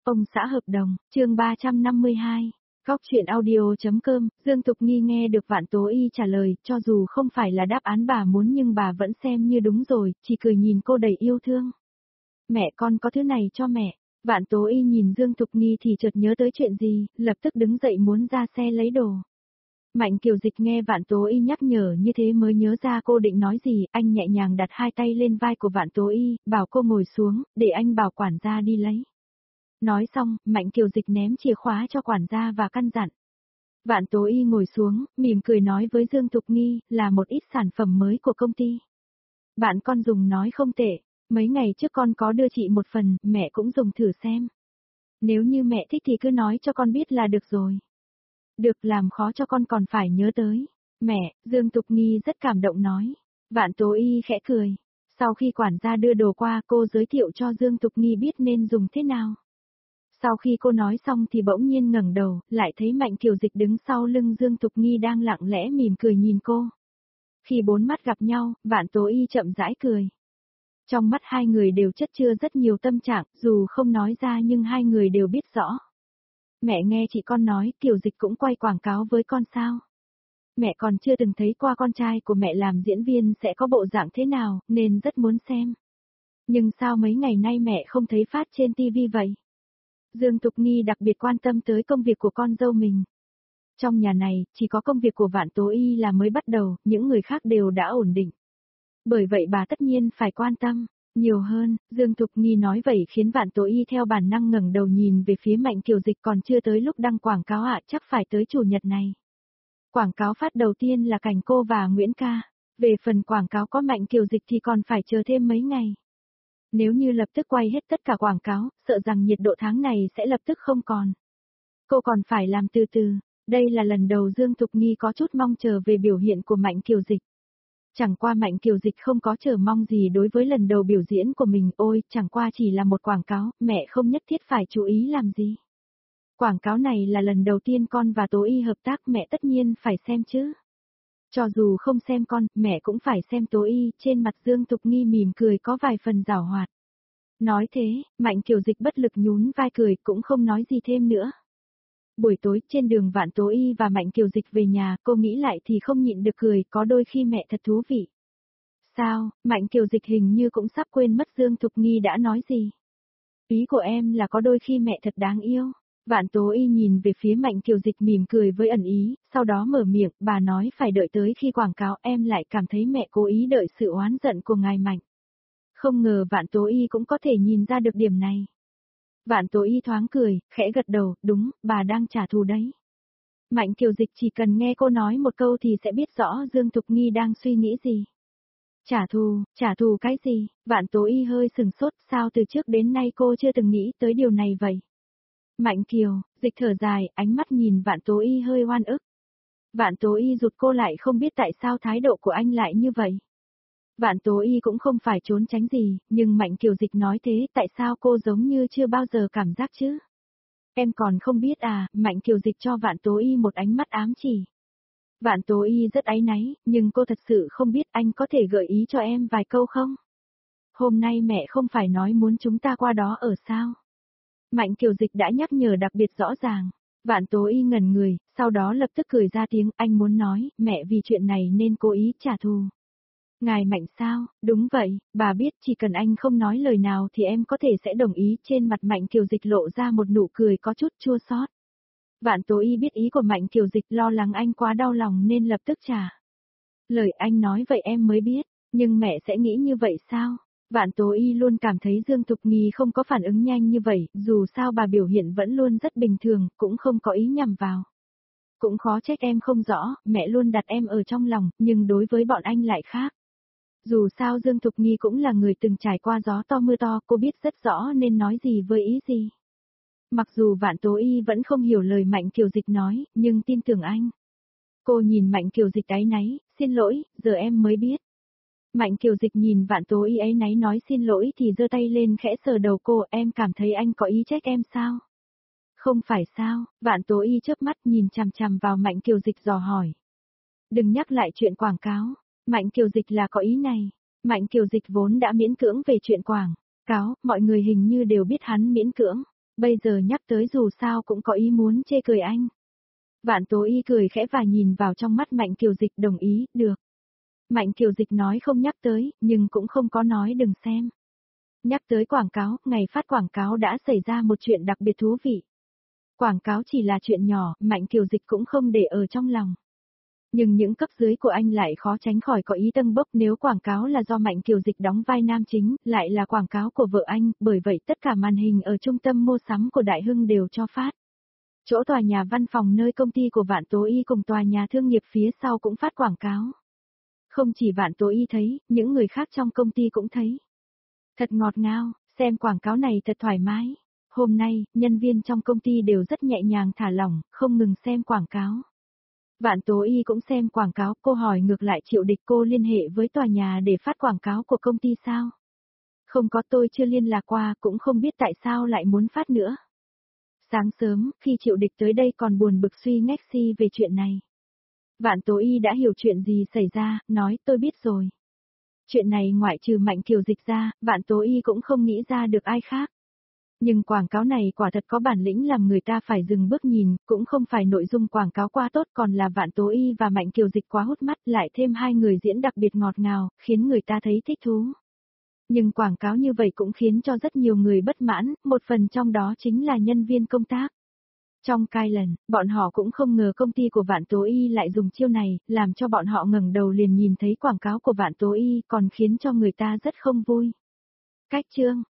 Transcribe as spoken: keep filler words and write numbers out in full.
Ông xã hợp đồng, chương ba trăm năm mươi hai. Góc truyện audio.com, Dương Tục Nghi nghe được Vạn Tố Y trả lời, cho dù không phải là đáp án bà muốn nhưng bà vẫn xem như đúng rồi, chỉ cười nhìn cô đầy yêu thương. Mẹ con có thứ này cho mẹ. Vạn Tố Y nhìn Dương Tục Nghi thì chợt nhớ tới chuyện gì, lập tức đứng dậy muốn ra xe lấy đồ. Mạnh Kiều Dịch nghe Vạn Tố Y nhắc nhở như thế mới nhớ ra cô định nói gì, anh nhẹ nhàng đặt hai tay lên vai của Vạn Tố Y, bảo cô ngồi xuống, để anh bảo quản gia đi lấy. Nói xong, Mạnh Kiều Dịch ném chìa khóa cho quản gia và căn dặn. Vạn Tố Y ngồi xuống, mỉm cười nói với Dương Tục Nghi, là một ít sản phẩm mới của công ty. Bạn con dùng nói không tệ, mấy ngày trước con có đưa chị một phần, mẹ cũng dùng thử xem. Nếu như mẹ thích thì cứ nói cho con biết là được rồi. Được, làm khó cho con còn phải nhớ tới. Mẹ, Dương Tục Nghi rất cảm động nói. Vạn Tố Y khẽ cười. Sau khi quản gia đưa đồ qua, cô giới thiệu cho Dương Tục Nghi biết nên dùng thế nào. Sau khi cô nói xong thì bỗng nhiên ngẩng đầu, lại thấy Mạnh Kiều Dịch đứng sau lưng Dương Tục Nghi đang lặng lẽ mỉm cười nhìn cô. Khi bốn mắt gặp nhau, Vạn Tố Y chậm rãi cười. Trong mắt hai người đều chất chứa rất nhiều tâm trạng, dù không nói ra nhưng hai người đều biết rõ. Mẹ nghe chị con nói, Kiều Dịch cũng quay quảng cáo với con sao? Mẹ còn chưa từng thấy qua con trai của mẹ làm diễn viên sẽ có bộ dạng thế nào, nên rất muốn xem. Nhưng sao mấy ngày nay mẹ không thấy phát trên tivi vậy? Dương Tục Nghi đặc biệt quan tâm tới công việc của con dâu mình. Trong nhà này, chỉ có công việc của Vạn Tố Y là mới bắt đầu, những người khác đều đã ổn định. Bởi vậy bà tất nhiên phải quan tâm nhiều hơn. Dương Tục Nghi nói vậy khiến Vạn Tố Y theo bản năng ngẩng đầu nhìn về phía Mạnh Kiều Dịch, còn chưa tới lúc đăng quảng cáo ạ, chắc phải tới chủ nhật này. Quảng cáo phát đầu tiên là cảnh cô và Nguyễn Ca. Về phần quảng cáo có Mạnh Kiều Dịch thì còn phải chờ thêm mấy ngày. Nếu như lập tức quay hết tất cả quảng cáo, sợ rằng nhiệt độ tháng này sẽ lập tức không còn. Cô còn phải làm từ từ. Đây là lần đầu Dương Tục Nghi có chút mong chờ về biểu hiện của Mạnh Kiều Dịch. Chẳng qua Mạnh Kiều Dịch không có chờ mong gì đối với lần đầu biểu diễn của mình, ôi, chẳng qua chỉ là một quảng cáo, mẹ không nhất thiết phải chú ý làm gì. Quảng cáo này là lần đầu tiên con và Tố Y hợp tác, mẹ tất nhiên phải xem chứ. Cho dù không xem con, mẹ cũng phải xem Tố Y, trên mặt Dương Tục Nghi mỉm cười có vài phần giảo hoạt. Nói thế, Mạnh Kiều Dịch bất lực nhún vai cười, cũng không nói gì thêm nữa. Buổi tối, trên đường Vạn Tố Y và Mạnh Kiều Dịch về nhà, cô nghĩ lại thì không nhịn được cười, có đôi khi mẹ thật thú vị. Sao, Mạnh Kiều Dịch hình như cũng sắp quên mất Dương Tục Nghi đã nói gì. Ý của em là có đôi khi mẹ thật đáng yêu. Vạn Tố Y nhìn về phía Mạnh Kiều Dịch mỉm cười với ẩn ý, sau đó mở miệng, bà nói phải đợi tới khi quảng cáo, em lại cảm thấy mẹ cố ý đợi sự oán giận của ngài Mạnh. Không ngờ Vạn Tố Y cũng có thể nhìn ra được điểm này. Vạn Tố Y thoáng cười, khẽ gật đầu, đúng, bà đang trả thù đấy. Mạnh Kiều Dịch chỉ cần nghe cô nói một câu thì sẽ biết rõ Dương Tục Nghi đang suy nghĩ gì. Trả thù, trả thù cái gì? Vạn Tố Y hơi sừng sốt, sao từ trước đến nay cô chưa từng nghĩ tới điều này vậy? Mạnh Kiều, Dịch thở dài, ánh mắt nhìn Vạn Tố Y hơi oan ức. Vạn Tố Y rụt cô lại, không biết tại sao thái độ của anh lại như vậy. Vạn Tố Y cũng không phải trốn tránh gì, nhưng Mạnh Kiều Dịch nói thế, tại sao cô giống như chưa bao giờ cảm giác chứ? Em còn không biết à, Mạnh Kiều Dịch cho Vạn Tố Y một ánh mắt ám chỉ. Vạn Tố Y rất áy náy, nhưng cô thật sự không biết, anh có thể gợi ý cho em vài câu không? Hôm nay mẹ không phải nói muốn chúng ta qua đó ở sao? Mạnh Kiều Dịch đã nhắc nhở đặc biệt rõ ràng. Vạn Tố Y ngẩn người, sau đó lập tức cười ra tiếng, anh muốn nói, mẹ vì chuyện này nên cố ý trả thù. Ngài Mạnh sao? Đúng vậy, bà biết chỉ cần anh không nói lời nào thì em có thể sẽ đồng ý. Trên mặt Mạnh Kiều Dịch lộ ra một nụ cười có chút chua xót. Vạn Tố Y biết ý của Mạnh Kiều Dịch, lo lắng anh quá đau lòng nên lập tức trả lời, anh nói vậy em mới biết, nhưng mẹ sẽ nghĩ như vậy sao? Vạn Tố Y luôn cảm thấy Dương Tục Nghi không có phản ứng nhanh như vậy, dù sao bà biểu hiện vẫn luôn rất bình thường, cũng không có ý nhằm vào. Cũng khó trách em không rõ, mẹ luôn đặt em ở trong lòng, nhưng đối với bọn anh lại khác. Dù sao Dương Tục Nghi cũng là người từng trải qua gió to mưa to, cô biết rất rõ nên nói gì với ý gì. Mặc dù Vạn Tố Y vẫn không hiểu lời Mạnh Kiều Dịch nói, nhưng tin tưởng anh. Cô nhìn Mạnh Kiều Dịch áy náy, xin lỗi, giờ em mới biết. Mạnh Kiều Dịch nhìn Vạn Tố Y áy náy nói xin lỗi thì giơ tay lên khẽ sờ đầu cô, em cảm thấy anh có ý trách em sao? Không phải sao? Vạn Tố Y chớp mắt nhìn chằm chằm vào Mạnh Kiều Dịch dò hỏi. Đừng nhắc lại chuyện quảng cáo. Mạnh Kiều Dịch là có ý này. Mạnh Kiều Dịch vốn đã miễn cưỡng về chuyện quảng cáo, mọi người hình như đều biết hắn miễn cưỡng. Bây giờ nhắc tới dù sao cũng có ý muốn chê cười anh. Vạn Tố Y cười khẽ và nhìn vào trong mắt Mạnh Kiều Dịch đồng ý, được. Mạnh Kiều Dịch nói không nhắc tới, nhưng cũng không có nói đừng xem. Nhắc tới quảng cáo, ngày phát quảng cáo đã xảy ra một chuyện đặc biệt thú vị. Quảng cáo chỉ là chuyện nhỏ, Mạnh Kiều Dịch cũng không để ở trong lòng. Nhưng những cấp dưới của anh lại khó tránh khỏi có ý tâng bốc nếu quảng cáo là do Mạnh Kiều Dịch đóng vai nam chính, lại là quảng cáo của vợ anh, bởi vậy tất cả màn hình ở trung tâm mua sắm của Đại Hưng đều cho phát. Chỗ tòa nhà văn phòng nơi công ty của Vạn Tố Y cùng tòa nhà thương nghiệp phía sau cũng phát quảng cáo. Không chỉ Vạn Tố Y thấy, những người khác trong công ty cũng thấy. Thật ngọt ngào, xem quảng cáo này thật thoải mái. Hôm nay, nhân viên trong công ty đều rất nhẹ nhàng thả lỏng, không ngừng xem quảng cáo. Vạn Tố Y cũng xem quảng cáo, cô hỏi ngược lại Triệu Địch cô liên hệ với tòa nhà để phát quảng cáo của công ty sao? Không có, tôi chưa liên lạc qua, cũng không biết tại sao lại muốn phát nữa. Sáng sớm, khi Triệu Địch tới đây còn buồn bực suy ngách si về chuyện này. Vạn Tố Y đã hiểu chuyện gì xảy ra, nói tôi biết rồi. Chuyện này ngoại trừ Mạnh Kiều Dịch ra, Vạn Tố Y cũng không nghĩ ra được ai khác. Nhưng quảng cáo này quả thật có bản lĩnh làm người ta phải dừng bước nhìn, cũng không phải nội dung quảng cáo quá tốt còn là Vạn Tố Y và Mạnh Kiều Dịch quá hút mắt lại thêm hai người diễn đặc biệt ngọt ngào, khiến người ta thấy thích thú. Nhưng quảng cáo như vậy cũng khiến cho rất nhiều người bất mãn, một phần trong đó chính là nhân viên công tác. Trong cai lần, bọn họ cũng không ngờ công ty của Vạn Tố Y lại dùng chiêu này, làm cho bọn họ ngẩng đầu liền nhìn thấy quảng cáo của Vạn Tố Y còn khiến cho người ta rất không vui. Cách chương